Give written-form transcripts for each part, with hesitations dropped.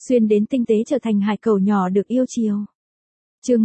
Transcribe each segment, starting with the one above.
xuyên đến tinh tế trở thành hải cẩu nhỏ được yêu chiều. Chương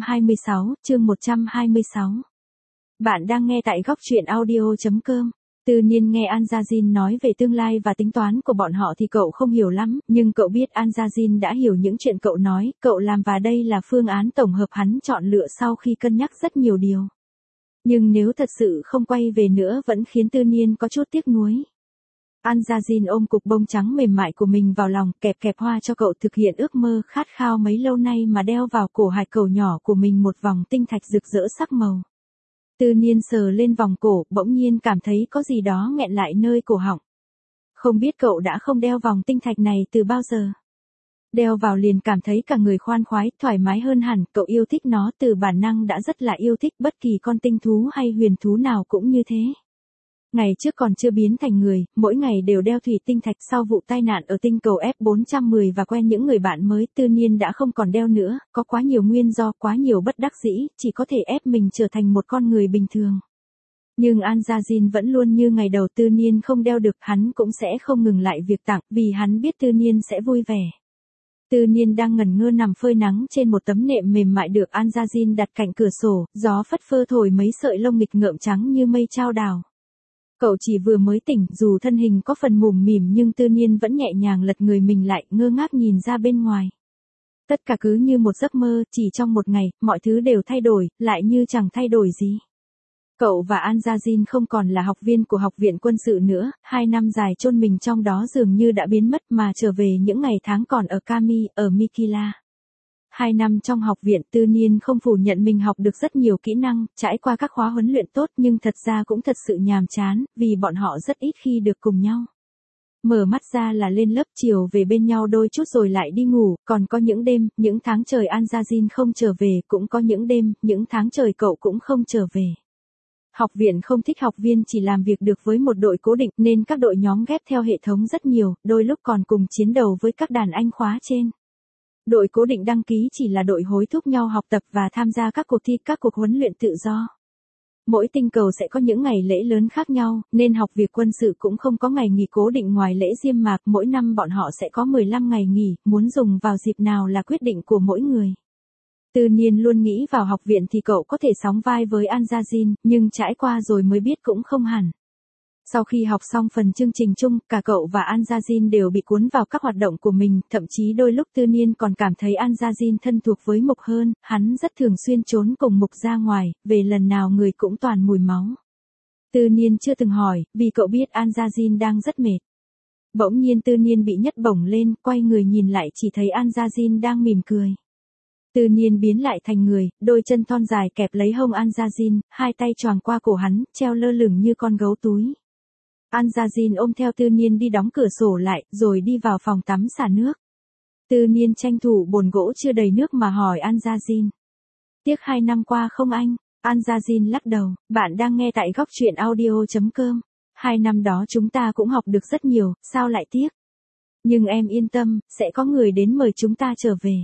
126. Bạn đang nghe tại góc truyện audio.com. Tư Niên nghe An Gia Jin nói về tương lai và tính toán của bọn họ thì cậu không hiểu lắm, nhưng cậu biết An Gia Jin đã hiểu những chuyện cậu nói, cậu làm và đây là phương án tổng hợp hắn chọn lựa sau khi cân nhắc rất nhiều điều. Nhưng nếu thật sự không quay về nữa vẫn khiến Tư Niên có chút tiếc nuối. An Gia Jin ôm cục bông trắng mềm mại của mình vào lòng, kẹp hoa cho cậu thực hiện ước mơ khát khao mấy lâu nay mà đeo vào cổ hải cẩu nhỏ của mình một vòng tinh thạch rực rỡ sắc màu. Tư Niên sờ lên vòng cổ, bỗng nhiên cảm thấy có gì đó nghẹn lại nơi cổ họng. Không biết cậu đã không đeo vòng tinh thạch này từ bao giờ. Đeo vào liền cảm thấy cả người khoan khoái, thoải mái hơn hẳn, cậu yêu thích nó từ bản năng đã rất là yêu thích, bất kỳ con tinh thú hay huyền thú nào cũng như thế. Ngày trước còn chưa biến thành người, mỗi ngày đều đeo thủy tinh thạch. Sau vụ tai nạn ở tinh cầu F410 và quen những người bạn mới, Tư Niên đã không còn đeo nữa, có quá nhiều nguyên do, quá nhiều bất đắc dĩ, chỉ có thể ép mình trở thành một con người bình thường. Nhưng An Gia Jin vẫn luôn như ngày đầu Tư Niên không đeo được, hắn cũng sẽ không ngừng lại việc tặng, vì hắn biết Tư Niên sẽ vui vẻ. Tư Niên đang ngẩn ngơ nằm phơi nắng trên một tấm nệm mềm mại được An Gia Jin đặt cạnh cửa sổ, gió phất phơ thổi mấy sợi lông nghịch ngợm trắng như mây trao đảo. Cậu chỉ vừa mới tỉnh, dù thân hình có phần mủm mỉm nhưng Tư Niên vẫn nhẹ nhàng lật người mình lại, ngơ ngác nhìn ra bên ngoài. Tất cả cứ như một giấc mơ, chỉ trong một ngày, mọi thứ đều thay đổi, lại như chẳng thay đổi gì. Cậu và An Gia Jin không còn là học viên của học viện quân sự nữa, 2 năm dài chôn mình trong đó dường như đã biến mất mà trở về những ngày tháng còn ở Kami, ở Mikila. 2 năm trong học viện, Tư Niên không phủ nhận mình học được rất nhiều kỹ năng, trải qua các khóa huấn luyện tốt nhưng thật ra cũng thật sự nhàm chán, vì bọn họ rất ít khi được cùng nhau. Mở mắt ra là lên lớp, chiều về bên nhau đôi chút rồi lại đi ngủ, còn có những đêm, những tháng trời An Gia Jin không trở về, cũng có những đêm, những tháng trời cậu cũng không trở về. Học viện không thích học viên chỉ làm việc được với một đội cố định nên các đội nhóm ghép theo hệ thống rất nhiều, đôi lúc còn cùng chiến đấu với các đàn anh khóa trên. Đội cố định đăng ký chỉ là đội hối thúc nhau học tập và tham gia các cuộc thi, các cuộc huấn luyện tự do. Mỗi tinh cầu sẽ có những ngày lễ lớn khác nhau, nên học việc quân sự cũng không có ngày nghỉ cố định ngoài lễ diêm mạc, mỗi năm bọn họ sẽ có 15 ngày nghỉ, muốn dùng vào dịp nào là quyết định của mỗi người. Tư Niên luôn nghĩ vào học viện thì cậu có thể sóng vai với An Gia Jin, nhưng trải qua rồi mới biết cũng không hẳn. Sau khi học xong phần chương trình chung, cả cậu và An Gia Jin đều bị cuốn vào các hoạt động của mình, thậm chí đôi lúc Tư Niên còn cảm thấy An Gia Jin thân thuộc với Mục hơn, hắn rất thường xuyên trốn cùng Mục ra ngoài, về lần nào người cũng toàn mùi máu. Tư Niên chưa từng hỏi, vì cậu biết An Gia Jin đang rất mệt. Bỗng nhiên Tư Niên bị nhấc bổng lên, quay người nhìn lại chỉ thấy An Gia Jin đang mỉm cười. Tư Niên biến lại thành người, đôi chân thon dài kẹp lấy hông An Gia Jin, hai tay choàng qua cổ hắn, treo lơ lửng như con gấu túi. An Gia Jin ôm theo Tư Niên đi đóng cửa sổ lại, rồi đi vào phòng tắm xả nước. Tư Niên tranh thủ bồn gỗ chưa đầy nước mà hỏi An Gia Jin. Tiếc 2 năm qua không anh? An Gia Jin lắc đầu, bạn đang nghe tại góc truyện audio.com. 2 năm đó chúng ta cũng học được rất nhiều, sao lại tiếc? Nhưng em yên tâm, sẽ có người đến mời chúng ta trở về.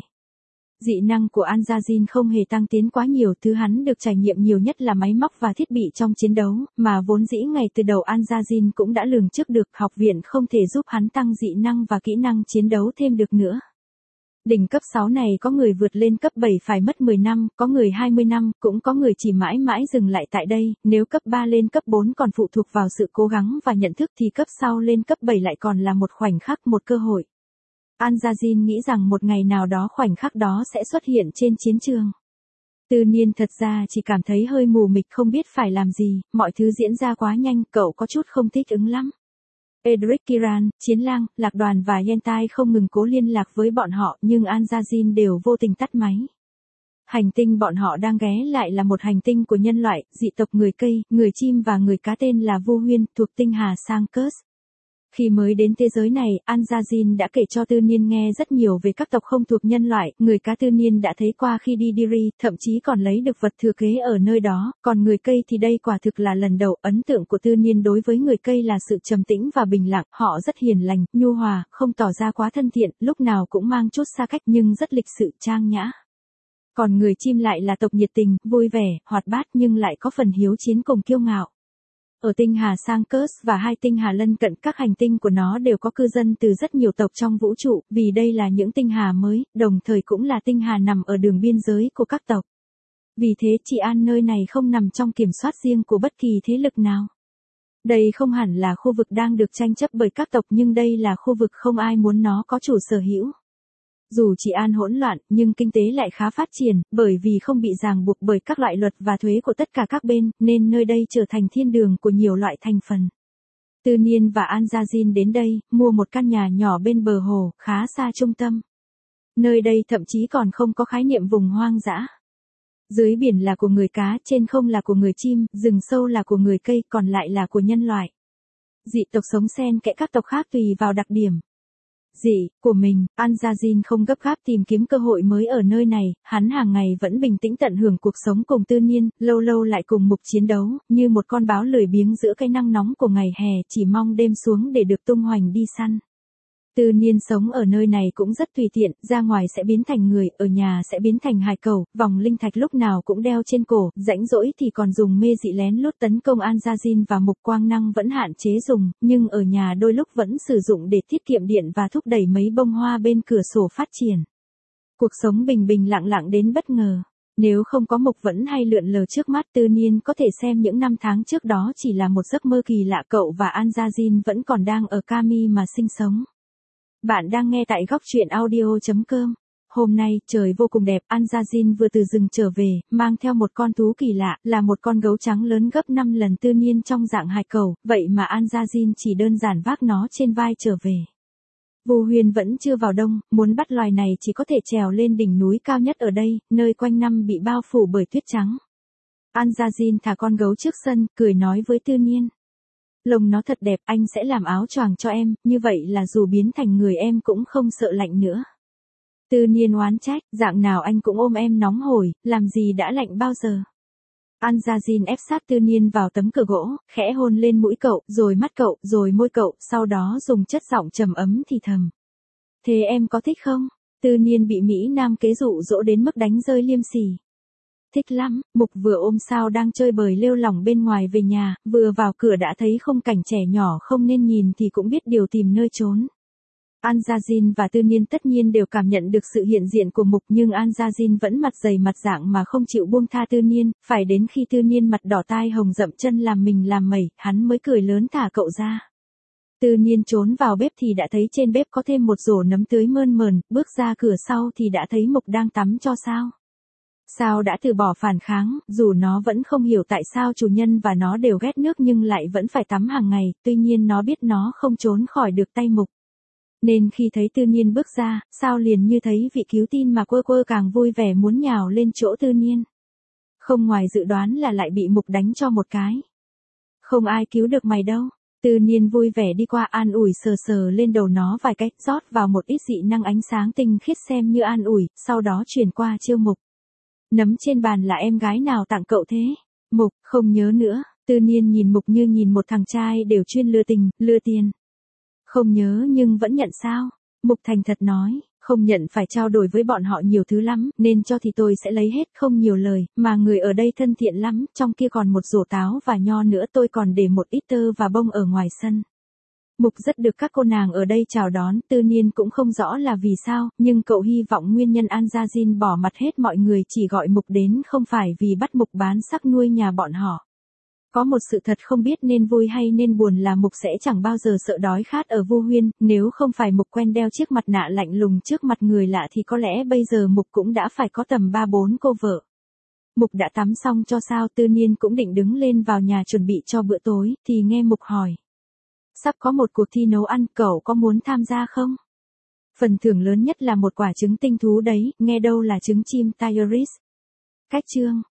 Dị năng của An Gia Jin không hề tăng tiến quá nhiều, thứ hắn được trải nghiệm nhiều nhất là máy móc và thiết bị trong chiến đấu, mà vốn dĩ ngay từ đầu An Gia Jin cũng đã lường trước được học viện không thể giúp hắn tăng dị năng và kỹ năng chiến đấu thêm được nữa. Đỉnh cấp 6 này có người vượt lên cấp 7 phải mất 10 năm, có người 20 năm, cũng có người chỉ mãi mãi dừng lại tại đây, nếu cấp 3 lên cấp 4 còn phụ thuộc vào sự cố gắng và nhận thức thì cấp sau lên cấp 7 lại còn là một khoảnh khắc, một cơ hội. An Gia Jin nghĩ rằng một ngày nào đó khoảnh khắc đó sẽ xuất hiện trên chiến trường. Tư Niên thật ra chỉ cảm thấy hơi mù mịt không biết phải làm gì, mọi thứ diễn ra quá nhanh, cậu có chút không thích ứng lắm. Edric Kiran, Chiến Lang, Lạc Đoàn và Yentai không ngừng cố liên lạc với bọn họ nhưng An Gia Jin đều vô tình tắt máy. Hành tinh bọn họ đang ghé lại là một hành tinh của nhân loại, dị tộc người cây, người chim và người cá tên là Vu Huyên, thuộc tinh hà Sankers. Khi mới đến thế giới này, An Gia Jin đã kể cho Tư Niên nghe rất nhiều về các tộc không thuộc nhân loại, người cá Tư Niên đã thấy qua khi đi Diri, thậm chí còn lấy được vật thừa kế ở nơi đó, còn người cây thì đây quả thực là lần đầu. Ấn tượng của Tư Niên đối với người cây là sự trầm tĩnh và bình lặng, họ rất hiền lành, nhu hòa, không tỏ ra quá thân thiện, lúc nào cũng mang chút xa cách nhưng rất lịch sự, trang nhã. Còn người chim lại là tộc nhiệt tình, vui vẻ, hoạt bát nhưng lại có phần hiếu chiến cùng kiêu ngạo. Ở tinh hà Sanctus và hai tinh hà lân cận, các hành tinh của nó đều có cư dân từ rất nhiều tộc trong vũ trụ, vì đây là những tinh hà mới, đồng thời cũng là tinh hà nằm ở đường biên giới của các tộc. Vì thế Trị An nơi này không nằm trong kiểm soát riêng của bất kỳ thế lực nào. Đây không hẳn là khu vực đang được tranh chấp bởi các tộc, nhưng đây là khu vực không ai muốn nó có chủ sở hữu. Dù Trị An hỗn loạn, nhưng kinh tế lại khá phát triển, bởi vì không bị ràng buộc bởi các loại luật và thuế của tất cả các bên, nên nơi đây trở thành thiên đường của nhiều loại thành phần. Tư Niên và An-gia-jin đến đây, mua một căn nhà nhỏ bên bờ hồ, khá xa trung tâm. Nơi đây thậm chí còn không có khái niệm vùng hoang dã. Dưới biển là của người cá, trên không là của người chim, rừng sâu là của người cây, còn lại là của nhân loại. Dị tộc sống xen kẽ các tộc khác tùy vào đặc điểm của mình. An-gia-jin không gấp gáp tìm kiếm cơ hội mới ở nơi này, hắn hàng ngày vẫn bình tĩnh tận hưởng cuộc sống cùng Tư Niên, lâu lâu lại cùng Mục chiến đấu, như một con báo lười biếng giữa cái nắng nóng của ngày hè, chỉ mong đêm xuống để được tung hoành đi săn. Tư Niên sống ở nơi này cũng rất tùy tiện, ra ngoài sẽ biến thành người, ở nhà sẽ biến thành hải cẩu, vòng linh thạch lúc nào cũng đeo trên cổ, rãnh rỗi thì còn dùng mê dị lén lút tấn công An-gia-jin và Mục. Quang năng vẫn hạn chế dùng, nhưng ở nhà đôi lúc vẫn sử dụng để tiết kiệm điện và thúc đẩy mấy bông hoa bên cửa sổ phát triển. Cuộc sống bình bình lặng lặng đến bất ngờ. Nếu không có Mục vẫn hay lượn lờ trước mắt, Tư Niên có thể xem những năm tháng trước đó chỉ là một giấc mơ kỳ lạ. Cậu và An-gia-jin vẫn còn đang ở Kami mà sinh sống. Bạn đang nghe tại góc truyện audio.com. Hôm nay, trời vô cùng đẹp, An-gia-jin vừa từ rừng trở về, mang theo một con thú kỳ lạ, là một con gấu trắng lớn gấp 5 lần Tư Niên trong dạng hải cẩu, vậy mà An-gia-jin chỉ đơn giản vác nó trên vai trở về. Vu Huyên vẫn chưa vào đông, muốn bắt loài này chỉ có thể trèo lên đỉnh núi cao nhất ở đây, nơi quanh năm bị bao phủ bởi tuyết trắng. An-gia-jin thả con gấu trước sân, cười nói với Tư Niên. Lông nó thật đẹp, anh sẽ làm áo choàng cho em, như vậy là dù biến thành người em cũng không sợ lạnh nữa. Tư Niên oán trách, dạng nào anh cũng ôm em nóng hổi, làm gì đã lạnh bao giờ. An-gia-jin ép sát Tư Niên vào tấm cửa gỗ, khẽ hôn lên mũi cậu, rồi mắt cậu, rồi môi cậu, sau đó dùng chất giọng trầm ấm thì thầm. Thế em có thích không? Tư Niên bị Mỹ Nam kế dụ dỗ đến mức đánh rơi liêm sỉ. Thích lắm. Mục vừa ôm Sao đang chơi bời lêu lỏng bên ngoài về nhà, vừa vào cửa đã thấy khung cảnh trẻ nhỏ không nên nhìn thì cũng biết điều tìm nơi trốn. An-gia-jin và Tư Niên tất nhiên đều cảm nhận được sự hiện diện của Mục, nhưng An-gia-jin vẫn mặt dày mặt dạng mà không chịu buông tha Tư Niên, phải đến khi Tư Niên mặt đỏ tai hồng dậm chân làm mình làm mẩy, hắn mới cười lớn thả cậu ra. Tư Niên trốn vào bếp thì đã thấy trên bếp có thêm một rổ nấm tưới mơn mởn, bước ra cửa sau thì đã thấy Mục đang tắm cho Sao. Sao đã từ bỏ phản kháng, dù nó vẫn không hiểu tại sao chủ nhân và nó đều ghét nước nhưng lại vẫn phải tắm hàng ngày, tuy nhiên nó biết nó không trốn khỏi được tay Mục. Nên khi thấy Tư Niên bước ra, Sao liền như thấy vị cứu tinh mà quơ càng vui vẻ muốn nhào lên chỗ Tư Niên. Không ngoài dự đoán là lại bị Mục đánh cho một cái. Không ai cứu được mày đâu. Tư Niên vui vẻ đi qua an ủi sờ sờ lên đầu nó vài cách, rót vào một ít dị năng ánh sáng tinh khiết xem như an ủi, sau đó chuyển qua chiêu Mục. Nấm trên bàn là em gái nào tặng cậu thế? Mục, không nhớ nữa. Tư Niên nhìn Mục như nhìn một thằng trai đều chuyên lừa tình, lừa tiền. Không nhớ nhưng vẫn nhận sao? Mục thành thật nói, không nhận phải trao đổi với bọn họ nhiều thứ lắm, nên cho thì tôi sẽ lấy hết, không nhiều lời, mà người ở đây thân thiện lắm, trong kia còn một rổ táo và nho nữa, tôi còn để một ít tơ và bông ở ngoài sân. Mục rất được các cô nàng ở đây chào đón, Tư Niên cũng không rõ là vì sao, nhưng cậu hy vọng nguyên nhân An-gia-jin bỏ mặt hết mọi người chỉ gọi Mục đến không phải vì bắt Mục bán sắc nuôi nhà bọn họ. Có một sự thật không biết nên vui hay nên buồn là Mục sẽ chẳng bao giờ sợ đói khát ở Vu Huyên, nếu không phải Mục quen đeo chiếc mặt nạ lạnh lùng trước mặt người lạ thì có lẽ bây giờ Mục cũng đã phải có tầm 3-4 cô vợ. Mục đã tắm xong cho Sao, Tư Niên cũng định đứng lên vào nhà chuẩn bị cho bữa tối, thì nghe Mục hỏi. Sắp có một cuộc thi nấu ăn, cậu có muốn tham gia không? Phần thưởng lớn nhất là một quả trứng tinh thú đấy, nghe đâu là trứng chim Tigeris. Cách chương.